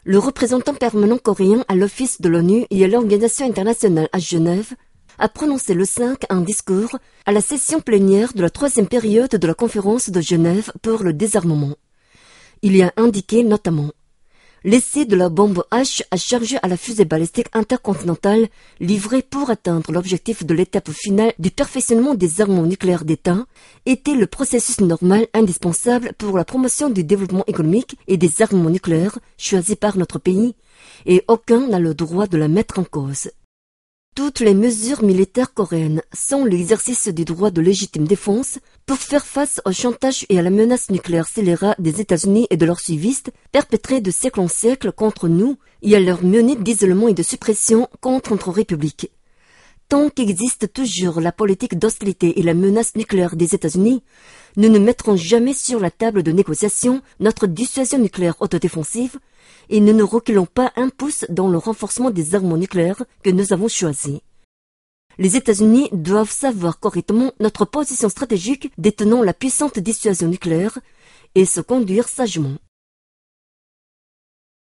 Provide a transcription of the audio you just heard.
Le représentant permanent coréen à l'Office de l'ONU et à l'Organisation internationale à Genève a prononcé le 5 un discours à la session plénière de la 3e période de la conférence de Genève pour le désarmement. Il y a indiqué notamment l'essai de la bombe H à charger à la fusée balistique intercontinentale livrée pour atteindre l'objectif de l'étape finale du perfectionnement des armements nucléaires d'État était le processus normal indispensable pour la promotion du développement économique et des armements nucléaires choisis par notre pays, et aucun n'a le droit de la mettre en cause. Toutes les mesures militaires coréennes sont l'exercice du droit de légitime défense pour faire face au chantage et à la menace nucléaire scélérate des États-Unis et de leurs suivistes perpétrés de siècle en siècle contre nous et à leur menée d'isolement et de suppression contre notre République. Tant qu'existe toujours la politique d'hostilité et la menace nucléaire des États-Unis, nous ne mettrons jamais sur la table de négociation notre dissuasion nucléaire autodéfensive et nous ne reculons pas un pouce dans le renforcement des armements nucléaires que nous avons choisis. Les États-Unis doivent savoir correctement notre position stratégique détenant la puissante dissuasion nucléaire et se conduire sagement.